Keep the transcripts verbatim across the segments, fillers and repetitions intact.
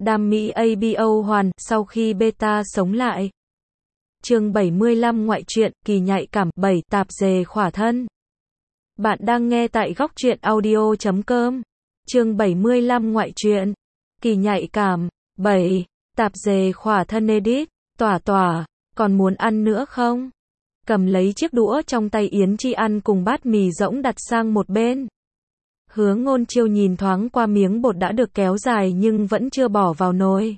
Đam mỹ a bê o hoàn, sau khi beta sống lại. Chương bảy mươi lăm Ngoại truyện, kỳ nhạy cảm, bảy, tạp dề khỏa thân. Bạn đang nghe tại góc truyện audio chấm com. Chương bảy mươi lăm Ngoại truyện, kỳ nhạy cảm, bảy, tạp dề khỏa thân edit, tỏa tỏa, còn muốn ăn nữa không? Cầm lấy chiếc đũa trong tay Yến Chi ăn cùng bát mì rỗng đặt sang một bên. Hứa Ngôn Chiêu nhìn thoáng qua miếng bột đã được kéo dài nhưng vẫn chưa bỏ vào nồi.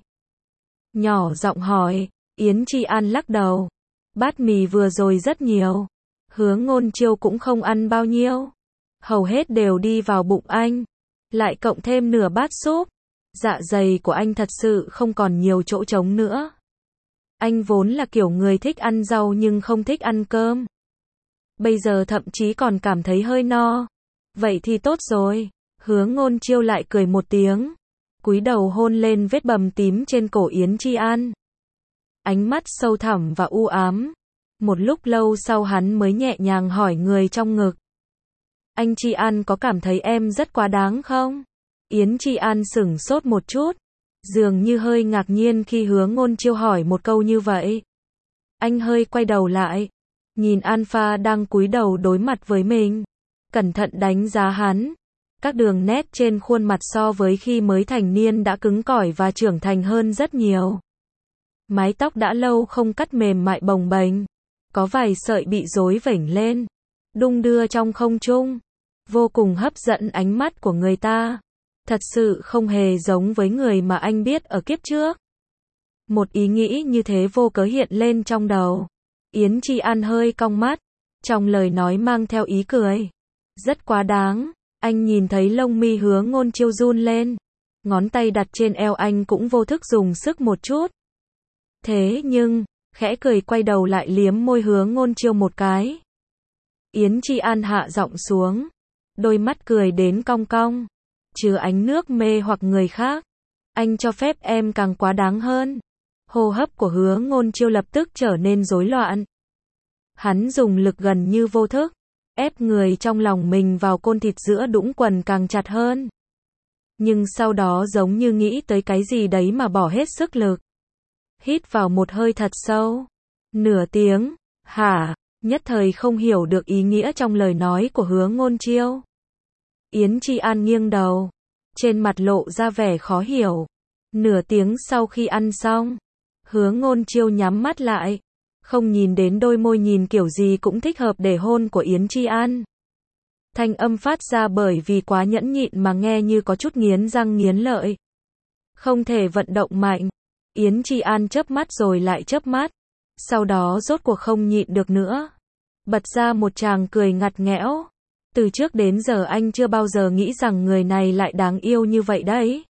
Nhỏ giọng hỏi, Yến Chi An lắc đầu. Bát mì vừa rồi rất nhiều. Hứa Ngôn Chiêu cũng không ăn bao nhiêu. Hầu hết đều đi vào bụng anh. Lại cộng thêm nửa bát súp. Dạ dày của anh thật sự không còn nhiều chỗ trống nữa. Anh vốn là kiểu người thích ăn rau nhưng không thích ăn cơm. Bây giờ thậm chí còn cảm thấy hơi no. Vậy thì tốt rồi. Hứa Ngôn Chiêu lại cười một tiếng. Cúi đầu hôn lên vết bầm tím trên cổ Yến Chi An. Ánh mắt sâu thẳm và u ám. Một lúc lâu sau hắn mới nhẹ nhàng hỏi người trong ngực. Anh Chi An có cảm thấy em rất quá đáng không? Yến Chi An sửng sốt một chút. Dường như hơi ngạc nhiên khi Hứa Ngôn Chiêu hỏi một câu như vậy. Anh hơi quay đầu lại. Nhìn Alpha đang cúi đầu đối mặt với mình. Cẩn thận đánh giá hắn. Các đường nét trên khuôn mặt so với khi mới thành niên đã cứng cỏi và trưởng thành hơn rất nhiều. Mái tóc đã lâu không cắt mềm mại bồng bềnh. Có vài sợi bị rối vểnh lên. Đung đưa trong không trung. Vô cùng hấp dẫn ánh mắt của người ta. Thật sự không hề giống với người mà anh biết ở kiếp trước. Một ý nghĩ như thế vô cớ hiện lên trong đầu. Yến Chi An hơi cong mắt. Trong lời nói mang theo ý cười. Rất quá đáng. Anh nhìn thấy lông mi Hứa Ngôn Chiêu run lên. Ngón tay đặt trên eo anh cũng vô thức dùng sức một chút. Thế nhưng, khẽ cười quay đầu lại liếm môi Hứa Ngôn Chiêu một cái. Yến Chi An hạ giọng xuống. Đôi mắt cười đến cong cong. Chứa ánh nước mê hoặc người khác. Anh cho phép em càng quá đáng hơn. Hô hấp của Hứa Ngôn Chiêu lập tức trở nên rối loạn. Hắn dùng lực gần như vô thức. Ép người trong lòng mình vào côn thịt giữa đũng quần càng chặt hơn. Nhưng sau đó giống như nghĩ tới cái gì đấy mà bỏ hết sức lực. Hít vào một hơi thật sâu. Nửa tiếng. Hả? Nhất thời không hiểu được ý nghĩa trong lời nói của Hứa Ngôn Chiêu. Yến Chi An nghiêng đầu. Trên mặt lộ ra vẻ khó hiểu. Nửa tiếng sau khi ăn xong. Hứa Ngôn Chiêu nhắm mắt lại. Không nhìn đến đôi môi nhìn kiểu gì cũng thích hợp để hôn của Yến Chi An. Thanh âm phát ra bởi vì quá nhẫn nhịn mà nghe như có chút nghiến răng nghiến lợi. Không thể vận động mạnh. Yến Chi An chớp mắt rồi lại chớp mắt. Sau đó rốt cuộc không nhịn được nữa. Bật ra một tràng cười ngặt nghẽo. Từ trước đến giờ anh chưa bao giờ nghĩ rằng người này lại đáng yêu như vậy đấy.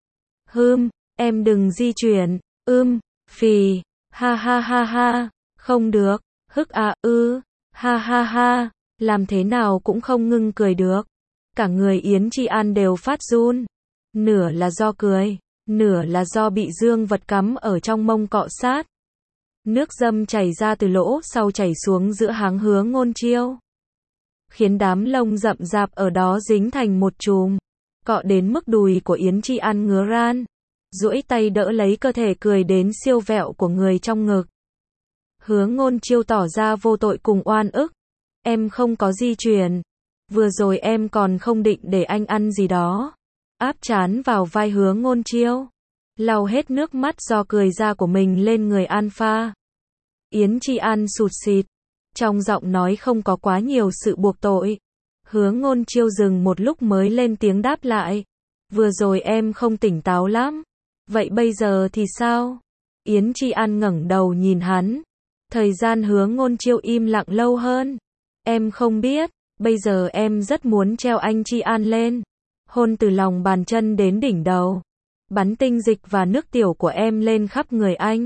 Hừm, em đừng di chuyển. Ưm, phì, ha ha ha ha. Không được, hức à ư, ha ha ha, làm thế nào cũng không ngưng cười được. Cả người Yến Chi An đều phát run. Nửa là do cười, nửa là do bị dương vật cắm ở trong mông cọ sát. Nước dâm chảy ra từ lỗ sau chảy xuống giữa háng Hứa Ngôn Chiêu. Khiến đám lông rậm rạp ở đó dính thành một chùm. Cọ đến mức đùi của Yến Chi An ngứa ran. Duỗi tay đỡ lấy cơ thể cười đến siêu vẹo của người trong ngực. Hứa Ngôn Chiêu tỏ ra vô tội cùng oan ức. Em không có di chuyển. Vừa rồi em còn không định để anh ăn gì đó. Áp trán vào vai Hứa Ngôn Chiêu. Lau hết nước mắt do cười ra của mình lên người Alpha. Yến Chi An sụt sịt. Trong giọng nói không có quá nhiều sự buộc tội. Hứa Ngôn Chiêu dừng một lúc mới lên tiếng đáp lại. Vừa rồi em không tỉnh táo lắm. Vậy bây giờ thì sao? Yến Chi An ngẩng đầu nhìn hắn. Thời gian Hứa Ngôn Chiêu im lặng lâu hơn. Em không biết, bây giờ em rất muốn treo anh Chi An lên. Hôn từ lòng bàn chân đến đỉnh đầu. Bắn tinh dịch và nước tiểu của em lên khắp người anh.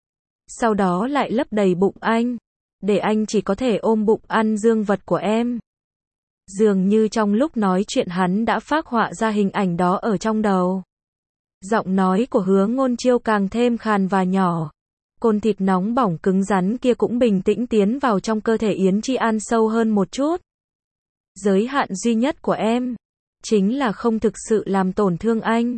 Sau đó lại lấp đầy bụng anh. Để anh chỉ có thể ôm bụng ăn dương vật của em. Dường như trong lúc nói chuyện hắn đã phác họa ra hình ảnh đó ở trong đầu. Giọng nói của Hứa Ngôn Chiêu càng thêm khàn và nhỏ. Côn thịt nóng bỏng cứng rắn kia cũng bình tĩnh tiến vào trong cơ thể Yến Chi An sâu hơn một chút. Giới hạn duy nhất của em chính là không thực sự làm tổn thương anh.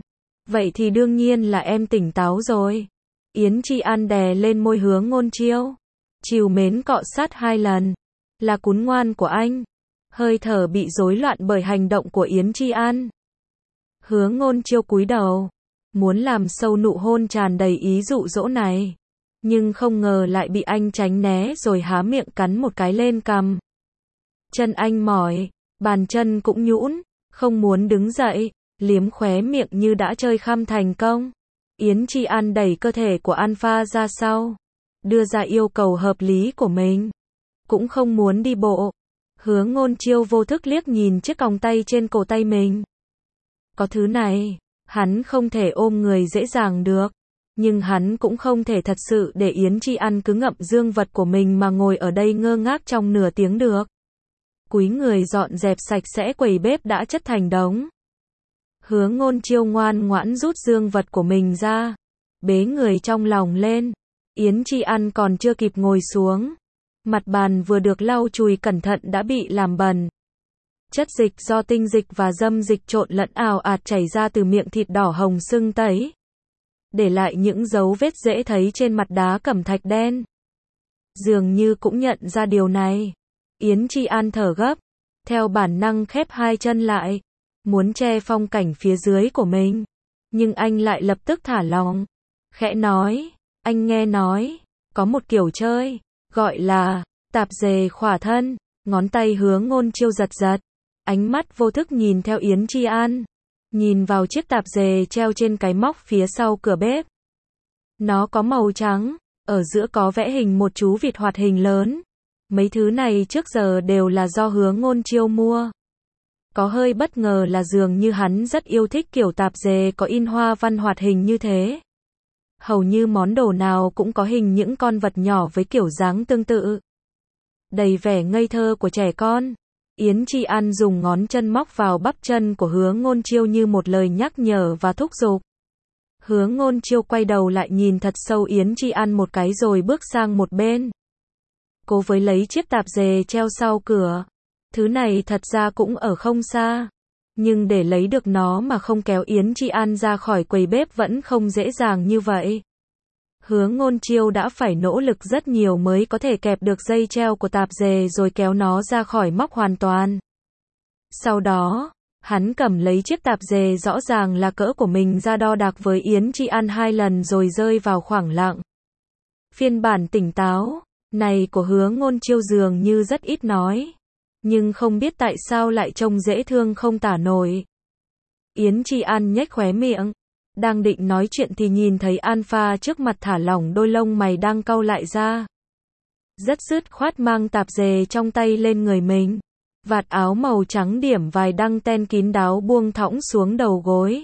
Vậy thì đương nhiên là em tỉnh táo rồi. Yến Chi An đè lên môi Hứa Ngôn Chiêu. Trìu mến cọ sát hai lần. Là cún ngoan của anh. Hơi thở bị rối loạn bởi hành động của Yến Chi An. Hứa Ngôn Chiêu cúi đầu. Muốn làm sâu nụ hôn tràn đầy ý dụ dỗ này. Nhưng không ngờ lại bị anh tránh né rồi há miệng cắn một cái lên cằm. Chân anh mỏi. Bàn chân cũng nhũn. Không muốn đứng dậy. Liếm khóe miệng như đã chơi khăm thành công. Yến Chi An đẩy cơ thể của Alpha ra sau. Đưa ra yêu cầu hợp lý của mình. Cũng không muốn đi bộ. Hứa Ngôn Chiêu vô thức liếc nhìn chiếc còng tay trên cổ tay mình. Có thứ này, hắn không thể ôm người dễ dàng được. Nhưng hắn cũng không thể thật sự để Yến Chi An cứ ngậm dương vật của mình mà ngồi ở đây ngơ ngác trong nửa tiếng được. Cúi người dọn dẹp sạch sẽ quầy bếp đã chất thành đống. Hứa Ngôn Chiêu ngoan ngoãn rút dương vật của mình ra. Bế người trong lòng lên. Yến Chi An còn chưa kịp ngồi xuống. Mặt bàn vừa được lau chùi cẩn thận đã bị làm bẩn. Chất dịch do tinh dịch và dâm dịch trộn lẫn ào ạt chảy ra từ miệng thịt đỏ hồng sưng tấy. Để lại những dấu vết dễ thấy trên mặt đá cẩm thạch đen. Dường như cũng nhận ra điều này. Yến Chi An thở gấp. Theo bản năng khép hai chân lại. Muốn che phong cảnh phía dưới của mình. Nhưng anh lại lập tức thả lỏng. Khẽ nói. Anh nghe nói. Có một kiểu chơi. Gọi là tạp dề khỏa thân. Ngón tay Hứa Ngôn Chiêu giật giật. Ánh mắt vô thức nhìn theo Yến Chi An. Nhìn vào chiếc tạp dề treo trên cái móc phía sau cửa bếp. Nó có màu trắng. Ở giữa có vẽ hình một chú vịt hoạt hình lớn. Mấy thứ này trước giờ đều là do Hứa Ngôn Chiêu mua. Có hơi bất ngờ là dường như hắn rất yêu thích kiểu tạp dề có in hoa văn hoạt hình như thế. Hầu như món đồ nào cũng có hình những con vật nhỏ với kiểu dáng tương tự. Đầy vẻ ngây thơ của trẻ con. Yến Chi An dùng ngón chân móc vào bắp chân của Hứa Ngôn Chiêu như một lời nhắc nhở và thúc giục. Hứa Ngôn Chiêu quay đầu lại nhìn thật sâu Yến Chi An một cái rồi bước sang một bên. Cố với lấy chiếc tạp dề treo sau cửa. Thứ này thật ra cũng ở không xa. Nhưng để lấy được nó mà không kéo Yến Chi An ra khỏi quầy bếp vẫn không dễ dàng như vậy. Hứa Ngôn Chiêu đã phải nỗ lực rất nhiều mới có thể kẹp được dây treo của tạp dề rồi kéo nó ra khỏi móc hoàn toàn. Sau đó, hắn cầm lấy chiếc tạp dề rõ ràng là cỡ của mình ra đo đạc với Yến Chi An hai lần rồi rơi vào khoảng lặng. Phiên bản tỉnh táo này của Hứa Ngôn Chiêu dường như rất ít nói. Nhưng không biết tại sao lại trông dễ thương không tả nổi. Yến Chi An nhếch khóe miệng. Đang định nói chuyện thì nhìn thấy Alpha trước mặt thả lỏng đôi lông mày đang cau lại ra. Rất dứt khoát mang tạp dề trong tay lên người mình. Vạt áo màu trắng điểm vài đăng ten kín đáo buông thõng xuống đầu gối.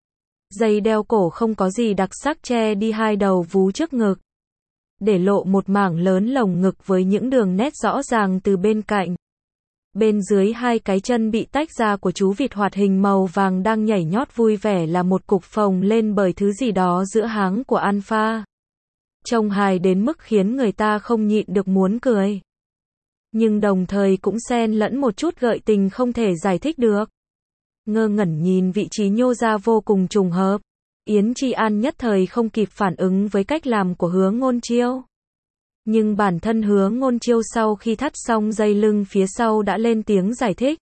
Dây đeo cổ không có gì đặc sắc che đi hai đầu vú trước ngực. Để lộ một mảng lớn lồng ngực với những đường nét rõ ràng từ bên cạnh. Bên dưới hai cái chân bị tách ra của chú vịt hoạt hình màu vàng đang nhảy nhót vui vẻ là một cục phồng lên bởi thứ gì đó giữa háng của Alpha. Trông hài đến mức khiến người ta không nhịn được muốn cười. Nhưng đồng thời cũng xen lẫn một chút gợi tình không thể giải thích được. Ngơ ngẩn nhìn vị trí nhô ra vô cùng trùng hợp. Yến Chi An nhất thời không kịp phản ứng với cách làm của Hứa Ngôn Chiêu. Nhưng bản thân Hứa Ngôn Chiêu sau khi thắt xong dây lưng phía sau đã lên tiếng giải thích.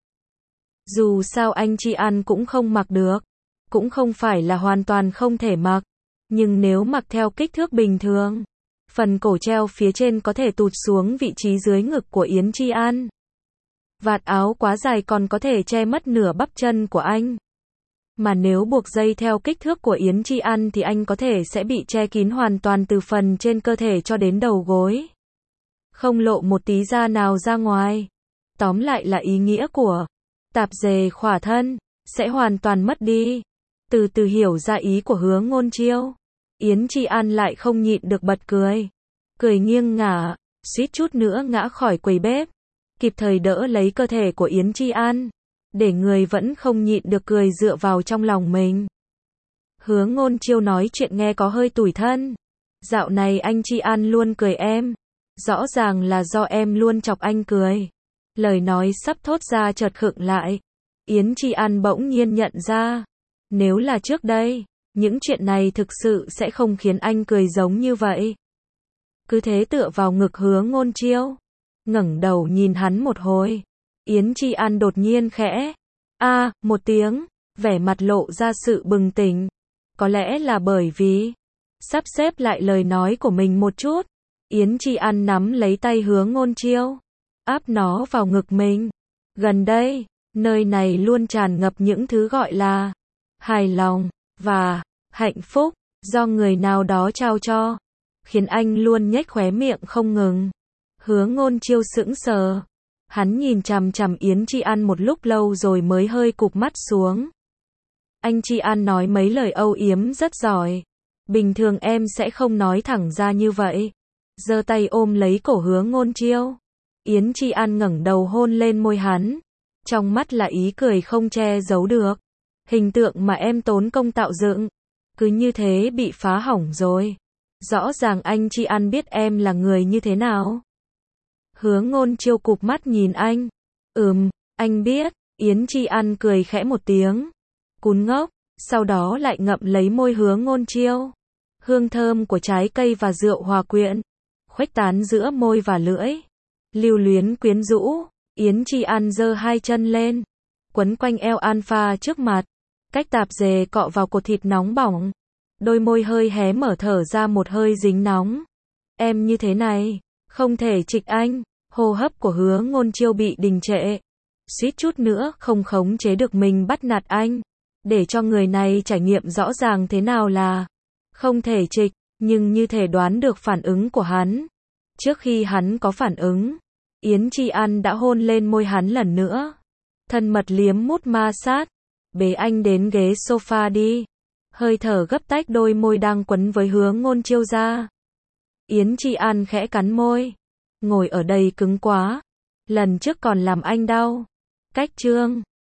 Dù sao anh Chi An cũng không mặc được. Cũng không phải là hoàn toàn không thể mặc. Nhưng nếu mặc theo kích thước bình thường, phần cổ treo phía trên có thể tụt xuống vị trí dưới ngực của Yến Chi An. Vạt áo quá dài còn có thể che mất nửa bắp chân của anh. Mà nếu buộc dây theo kích thước của Yến Chi An thì anh có thể sẽ bị che kín hoàn toàn từ phần trên cơ thể cho đến đầu gối. Không lộ một tí da nào ra ngoài. Tóm lại là ý nghĩa của tạp dề khỏa thân sẽ hoàn toàn mất đi. Từ từ hiểu ra ý của Hứa Ngôn Chiêu. Yến Chi An lại không nhịn được bật cười. Cười nghiêng ngả, suýt chút nữa ngã khỏi quầy bếp. Kịp thời đỡ lấy cơ thể của Yến Chi An. Để người vẫn không nhịn được cười dựa vào trong lòng mình. Hứa Ngôn Chiêu nói chuyện nghe có hơi tủi thân. Dạo này anh Chi An luôn cười em. Rõ ràng là do em luôn chọc anh cười. Lời nói sắp thốt ra chợt khựng lại. Yến Chi An bỗng nhiên nhận ra. Nếu là trước đây, những chuyện này thực sự sẽ không khiến anh cười giống như vậy. Cứ thế tựa vào ngực Hứa Ngôn Chiêu, ngẩng đầu nhìn hắn một hồi. Yến Chi An đột nhiên khẽ a một tiếng, vẻ mặt lộ ra sự bừng tỉnh. Có lẽ là bởi vì sắp xếp lại lời nói của mình một chút. Yến Chi An nắm lấy tay Hứa Ngôn Chiêu, áp nó vào ngực mình. Gần đây, nơi này luôn tràn ngập những thứ gọi là hài lòng và hạnh phúc do người nào đó trao cho, khiến anh luôn nhếch khóe miệng không ngừng. Hứa Ngôn Chiêu sững sờ, hắn nhìn chằm chằm Yến Chi An một lúc lâu rồi mới hơi cụp mắt xuống. Anh Chi An nói mấy lời âu yếm rất giỏi, bình thường em sẽ không nói thẳng ra như vậy. Giơ tay ôm lấy cổ Hứa Ngôn Chiêu. Yến Chi An ngẩng đầu hôn lên môi hắn, trong mắt là ý cười không che giấu được. Hình tượng mà em tốn công tạo dựng, cứ như thế bị phá hỏng rồi. Rõ ràng anh Chi An biết em là người như thế nào. Hứa Ngôn Chiêu cụp mắt nhìn anh. Ừm, anh biết. Yến Chi An cười khẽ một tiếng. Cún ngốc, sau đó lại ngậm lấy môi Hứa Ngôn Chiêu. Hương thơm của trái cây và rượu hòa quyện, khuếch tán giữa môi và lưỡi. Lưu luyến quyến rũ, Yến Chi An giơ hai chân lên, quấn quanh eo Alpha trước mặt, cách tạp dề cọ vào cột thịt nóng bỏng. Đôi môi hơi hé mở thở ra một hơi dính nóng. Em như thế này, không thể trịch anh. Hô hấp của Hứa Ngôn Chiêu bị đình trệ, suýt chút nữa không khống chế được mình bắt nạt anh, để cho người này trải nghiệm rõ ràng thế nào là không thể trịch, nhưng như thể đoán được phản ứng của hắn. Trước khi hắn có phản ứng, Yến Chi An đã hôn lên môi hắn lần nữa, thân mật liếm mút ma sát, bế anh đến ghế sofa đi. Hơi thở gấp tách đôi môi đang quấn với Hứa Ngôn Chiêu ra. Yến Chi An khẽ cắn môi. Ngồi ở đây cứng quá. Lần trước còn làm anh đau. Cách chương